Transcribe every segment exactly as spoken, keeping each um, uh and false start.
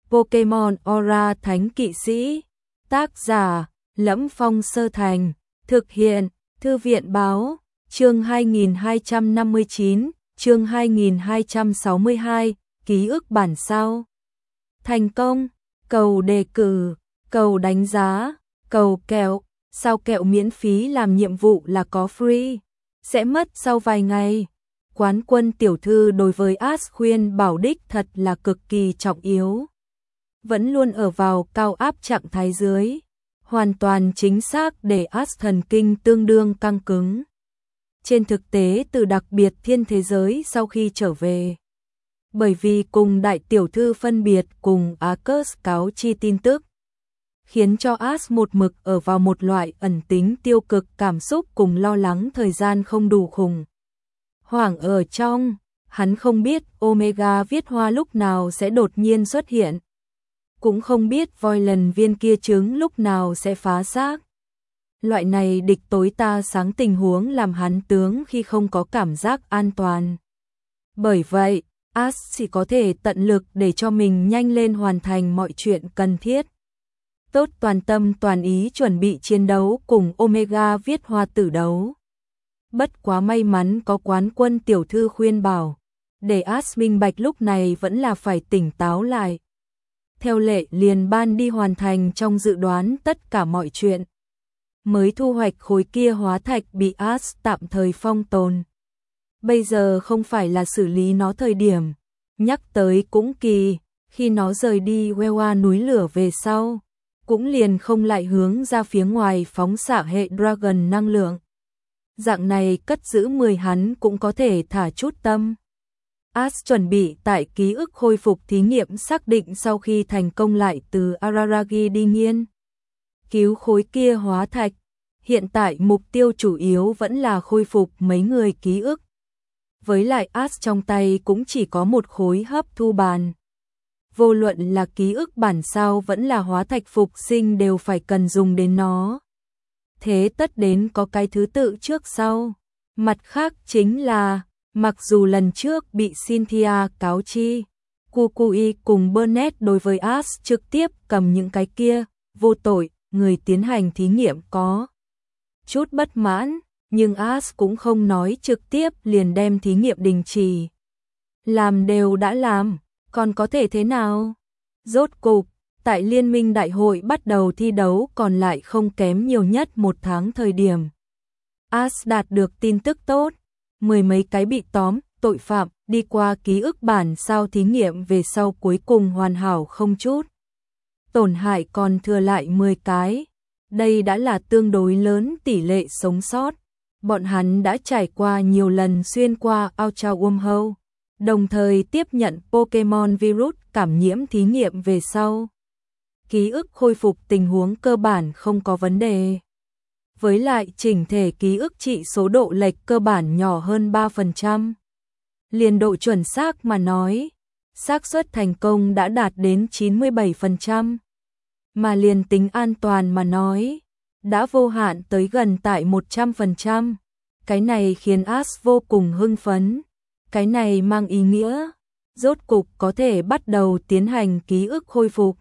Pokemon Aura Thánh Kỵ Sĩ. Tác giả: Lẫm Phong Sơ Thành. Thực hiện: Thư viện Báo. Chương hai nghìn hai trăm năm mươi chín, chương hai nghìn hai trăm sáu mươi hai, ký ức bản sao. Thành công, cầu đề cử, cầu đánh giá, cầu kẹo, sao kẹo miễn phí làm nhiệm vụ là có free, sẽ mất sau vài ngày. Quán quân tiểu thư đối với Ash khuyên bảo đích thật là cực kỳ trọng yếu. Vẫn luôn ở vào cao áp trạng thái dưới, hoàn toàn chính xác để Ash thần kinh tương đương căng cứng. Trên thực tế từ đặc biệt thiên thế giới sau khi trở về, bởi vì cùng đại tiểu thư phân biệt cùng Arcus cáo chi tin tức, khiến cho Ash một mực ở vào một loại ẩn tính tiêu cực cảm xúc cùng lo lắng thời gian không đủ khủng hoảng ở trong. Hắn không biết Omega viết hoa lúc nào sẽ đột nhiên xuất hiện, cũng không biết voi lần viên kia trứng lúc nào sẽ phá xác. Loại này địch tối ta sáng tình huống làm hắn tướng khi không có cảm giác an toàn. Bởi vậy, Ash chỉ có thể tận lực để cho mình nhanh lên hoàn thành mọi chuyện cần thiết. Tốt toàn tâm toàn ý chuẩn bị chiến đấu cùng Omega viết hoa tử đấu. Bất quá may mắn có quán quân tiểu thư khuyên bảo, để Ash minh bạch lúc này vẫn là phải tỉnh táo lại. Theo lệ liền ban đi hoàn thành trong dự đoán tất cả mọi chuyện. Mới thu hoạch khối kia hóa thạch bị Ash tạm thời phong tồn. Bây giờ không phải là xử lý nó thời điểm. Nhắc tới cũng kỳ, khi nó rời đi Wewa núi lửa về sau, cũng liền không lại hướng ra phía ngoài phóng xạ hệ Dragon năng lượng. Dạng này cất giữ mười hắn cũng có thể thả chút tâm. Ash chuẩn bị tại ký ức khôi phục thí nghiệm xác định sau khi thành công lại từ Araragi đi nghiên cứu khối kia hóa thạch. Hiện tại mục tiêu chủ yếu vẫn là khôi phục mấy người ký ức. Với lại Ash trong tay cũng chỉ có một khối hấp thu bàn. Vô luận là ký ức bản sao vẫn là hóa thạch phục sinh đều phải cần dùng đến nó. Thế tất đến có cái thứ tự trước sau. Mặt khác chính là, mặc dù lần trước bị Cynthia cáo chi, Kukui cùng Burnett đối với Ash trực tiếp cầm những cái kia, vô tội, người tiến hành thí nghiệm có chút bất mãn, nhưng Ash cũng không nói trực tiếp liền đem thí nghiệm đình chỉ. Làm đều đã làm, còn có thể thế nào? Rốt cục, tại Liên minh đại hội bắt đầu thi đấu còn lại không kém nhiều nhất một tháng thời điểm. Ash đạt được tin tức tốt, mười mấy cái bị tóm, tội phạm, đi qua ký ức bản sao thí nghiệm về sau cuối cùng hoàn hảo không chút tổn hại, còn thừa lại mười cái. Đây đã là tương đối lớn tỷ lệ sống sót. Bọn hắn đã trải qua nhiều lần xuyên qua Ultra Wormhole, đồng thời tiếp nhận Pokemon virus cảm nhiễm thí nghiệm về sau. Ký ức khôi phục tình huống cơ bản không có vấn đề. Với lại chỉnh thể ký ức trị số độ lệch cơ bản nhỏ hơn ba phần trăm. Liền độ chuẩn xác mà nói, xác suất thành công đã đạt đến chín mươi bảy phần trăm. Mà liền tính an toàn mà nói, đã vô hạn tới gần tại một trăm phần trăm. Cái này khiến Ash vô cùng hưng phấn. Cái này mang ý nghĩa, rốt cục có thể bắt đầu tiến hành ký ức khôi phục.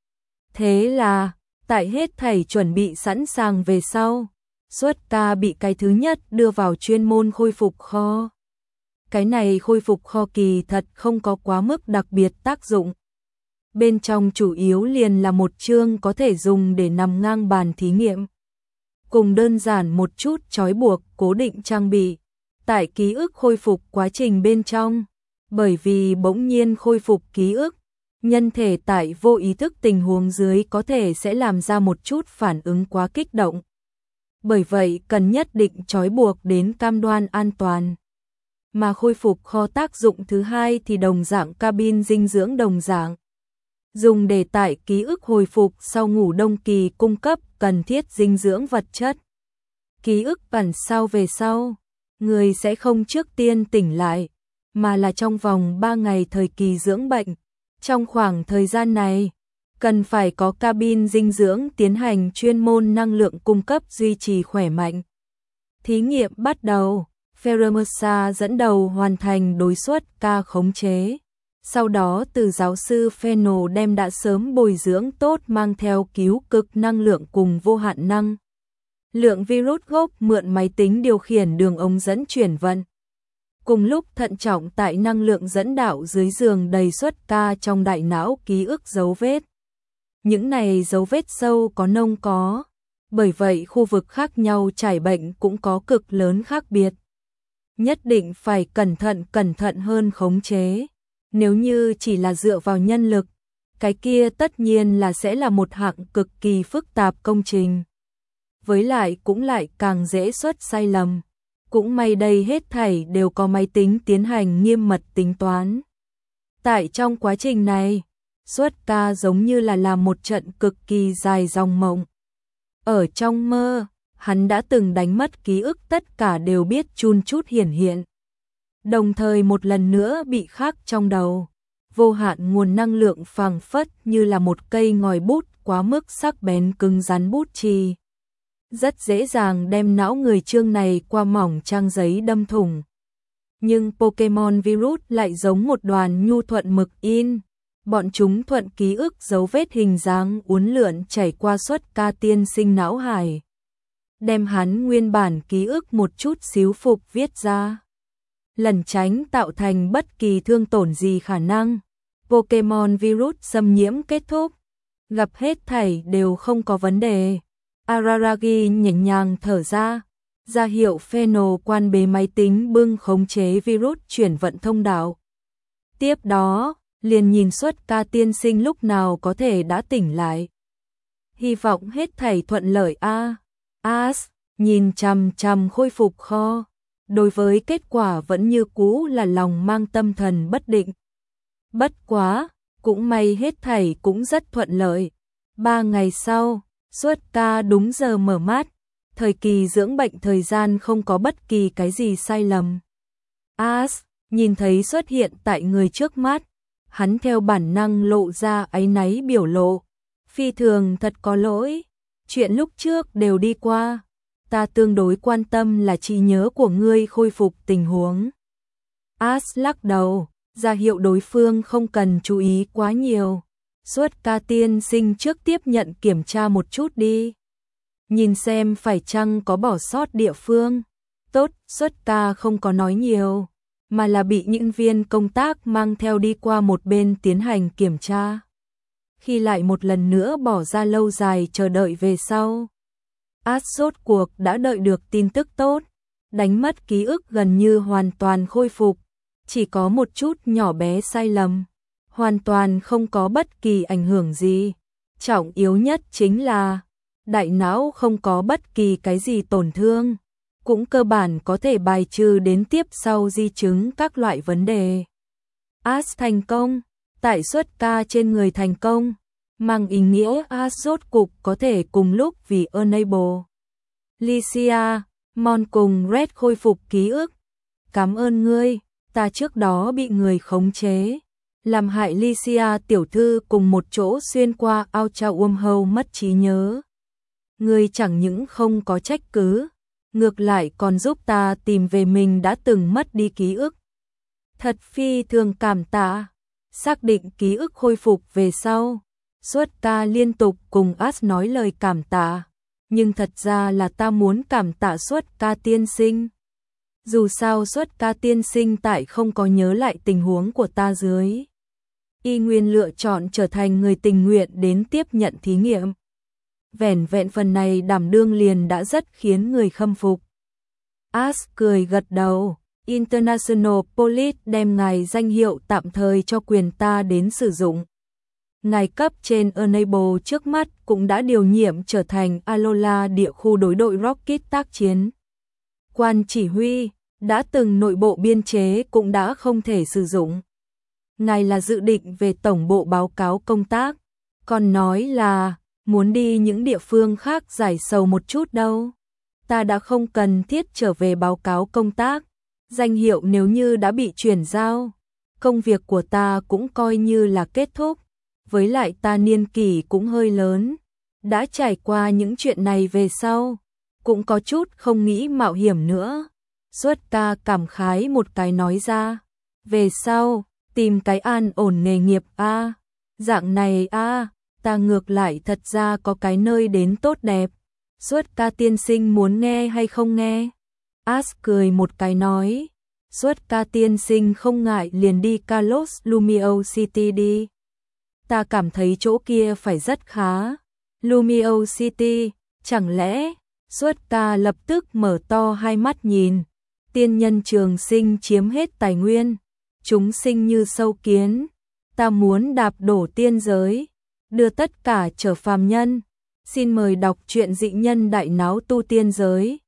Thế là, tại hết thảy chuẩn bị sẵn sàng về sau, Xuất ca bị cái thứ nhất đưa vào chuyên môn khôi phục kho. Cái này khôi phục kho kỳ thật không có quá mức đặc biệt tác dụng. Bên trong chủ yếu liền là một chương có thể dùng để nằm ngang bàn thí nghiệm, cùng đơn giản một chút trói buộc cố định trang bị. Tại ký ức khôi phục quá trình bên trong, bởi vì bỗng nhiên khôi phục ký ức, nhân thể tại vô ý thức tình huống dưới có thể sẽ làm ra một chút phản ứng quá kích động. Bởi vậy cần nhất định trói buộc đến cam đoan an toàn. Mà khôi phục kho tác dụng thứ hai thì đồng dạng cabin dinh dưỡng đồng dạng. Dùng để tại ký ức hồi phục sau ngủ đông kỳ cung cấp cần thiết dinh dưỡng vật chất. Ký ức bản sao về sau, người sẽ không trước tiên tỉnh lại, mà là trong vòng ba ngày thời kỳ dưỡng bệnh. Trong khoảng thời gian này, cần phải có cabin dinh dưỡng tiến hành chuyên môn năng lượng cung cấp duy trì khỏe mạnh. Thí nghiệm bắt đầu, Pheromosa dẫn đầu hoàn thành đối suất ca khống chế. Sau đó từ giáo sư Fennel đem đã sớm bồi dưỡng tốt mang theo cứu cực năng lượng cùng vô hạn năng lượng virus gốc mượn máy tính điều khiển đường ống dẫn chuyển vận. Cùng lúc thận trọng tại năng lượng dẫn đạo dưới giường đầy xuất ca trong đại não ký ức dấu vết. Những này dấu vết sâu có nông có, bởi vậy khu vực khác nhau trải bệnh cũng có cực lớn khác biệt. Nhất định phải cẩn thận cẩn thận hơn khống chế. Nếu như chỉ là dựa vào nhân lực, cái kia tất nhiên là sẽ là một hạng cực kỳ phức tạp công trình. Với lại cũng lại càng dễ xuất sai lầm. Cũng may đây hết thảy đều có máy tính tiến hành nghiêm mật tính toán. Tại trong quá trình này, xuất ca giống như là làm một trận cực kỳ dài dòng mộng. Ở trong mơ, hắn đã từng đánh mất ký ức tất cả đều biết chun chút hiển hiện. Đồng thời một lần nữa bị khắc trong đầu. Vô hạn nguồn năng lượng phảng phất như là một cây ngòi bút quá mức sắc bén cứng rắn bút chì. Rất dễ dàng đem não người chương này qua mỏng trang giấy đâm thủng. Nhưng Pokemon virus lại giống một đoàn nhu thuận mực in. Bọn chúng thuận ký ức dấu vết hình dáng uốn lượn chảy qua xuất ca tiên sinh não hải. Đem hắn nguyên bản ký ức một chút xíu phục viết ra. Lần tránh tạo thành bất kỳ thương tổn gì khả năng. Pokemon virus xâm nhiễm kết thúc. Gặp hết thảy đều không có vấn đề. Araragi nhẹ nhàng thở ra, ra hiệu Fennel quan bế máy tính bưng khống chế virus chuyển vận thông đạo. Tiếp đó, liền nhìn xuất ca tiên sinh lúc nào có thể đã tỉnh lại. Hy vọng hết thảy thuận lợi a. As nhìn chằm chằm khôi phục kho, đối với kết quả vẫn như cũ là lòng mang tâm thần bất định. Bất quá, cũng may hết thảy cũng rất thuận lợi. Ba ngày sau, xuất ca đúng giờ mở mắt, thời kỳ dưỡng bệnh thời gian không có bất kỳ cái gì sai lầm. As nhìn thấy xuất hiện tại người trước mắt, hắn theo bản năng lộ ra áy náy biểu lộ. Phi thường thật có lỗi, chuyện lúc trước đều đi qua, ta tương đối quan tâm là trí nhớ của ngươi khôi phục tình huống. As lắc đầu, ra hiệu đối phương không cần chú ý quá nhiều. Xuất ca tiên sinh trước tiếp nhận kiểm tra một chút đi. Nhìn xem phải chăng có bỏ sót địa phương. Tốt, xuất ca không có nói nhiều, mà là bị những viên công tác mang theo đi qua một bên tiến hành kiểm tra. Khi lại một lần nữa bỏ ra lâu dài chờ đợi về sau. As rốt cuộc đã đợi được tin tức tốt. Đánh mất ký ức gần như hoàn toàn khôi phục. Chỉ có một chút nhỏ bé sai lầm. Hoàn toàn không có bất kỳ ảnh hưởng gì. Trọng yếu nhất chính là đại não không có bất kỳ cái gì tổn thương, cũng cơ bản có thể bài trừ đến tiếp sau di chứng các loại vấn đề. As thành công, tại xuất ca trên người thành công, mang ý nghĩa As rốt cục có thể cùng lúc vì Enable. Lycia, Mon cùng Red khôi phục ký ức. Cảm ơn ngươi, ta trước đó bị người khống chế. Làm hại Lycia tiểu thư cùng một chỗ xuyên qua Ultra Wormhole mất trí nhớ. Ngươi chẳng những không có trách cứ, ngược lại còn giúp ta tìm về mình đã từng mất đi ký ức. Thật phi thường cảm tạ. Xác định ký ức khôi phục về sau, xuất ca liên tục cùng As nói lời cảm tạ. Nhưng thật ra là ta muốn cảm tạ xuất ca tiên sinh. Dù sao xuất ca tiên sinh tại không có nhớ lại tình huống của ta dưới. Y nguyên lựa chọn trở thành người tình nguyện đến tiếp nhận thí nghiệm. Vẻn vẹn phần này đảm đương liền đã rất khiến người khâm phục. As cười gật đầu. International Police đem ngài danh hiệu tạm thời cho quyền ta đến sử dụng. Ngài cấp trên Enable trước mắt cũng đã điều nhiệm trở thành Alola địa khu đối đội Rocket tác chiến. Quan chỉ huy, đã từng nội bộ biên chế cũng đã không thể sử dụng. Ngài là dự định về tổng bộ báo cáo công tác, còn nói là muốn đi những địa phương khác giải sầu một chút đâu. Ta đã không cần thiết trở về báo cáo công tác, danh hiệu nếu như đã bị chuyển giao, công việc của ta cũng coi như là kết thúc. Với lại ta niên kỷ cũng hơi lớn, đã trải qua những chuyện này về sau, cũng có chút không nghĩ mạo hiểm nữa. Xuất ca cảm khái một cái nói ra, về sau tìm cái an ổn nghề nghiệp a. Dạng này a, ta ngược lại thật ra có cái nơi đến tốt đẹp. Suốt ca tiên sinh muốn nghe hay không nghe? As cười một cái nói. Suốt ca tiên sinh không ngại liền đi Carlos Lumio City đi. Ta cảm thấy chỗ kia phải rất khá. Lumio City, chẳng lẽ? Suốt ca lập tức mở to hai mắt nhìn. Tiên nhân trường sinh chiếm hết tài nguyên. Chúng sinh như sâu kiến. Ta muốn đạp đổ tiên giới. Đưa tất cả trở phàm nhân. Xin mời đọc truyện Dị Nhân Đại Náo Tu Tiên Giới.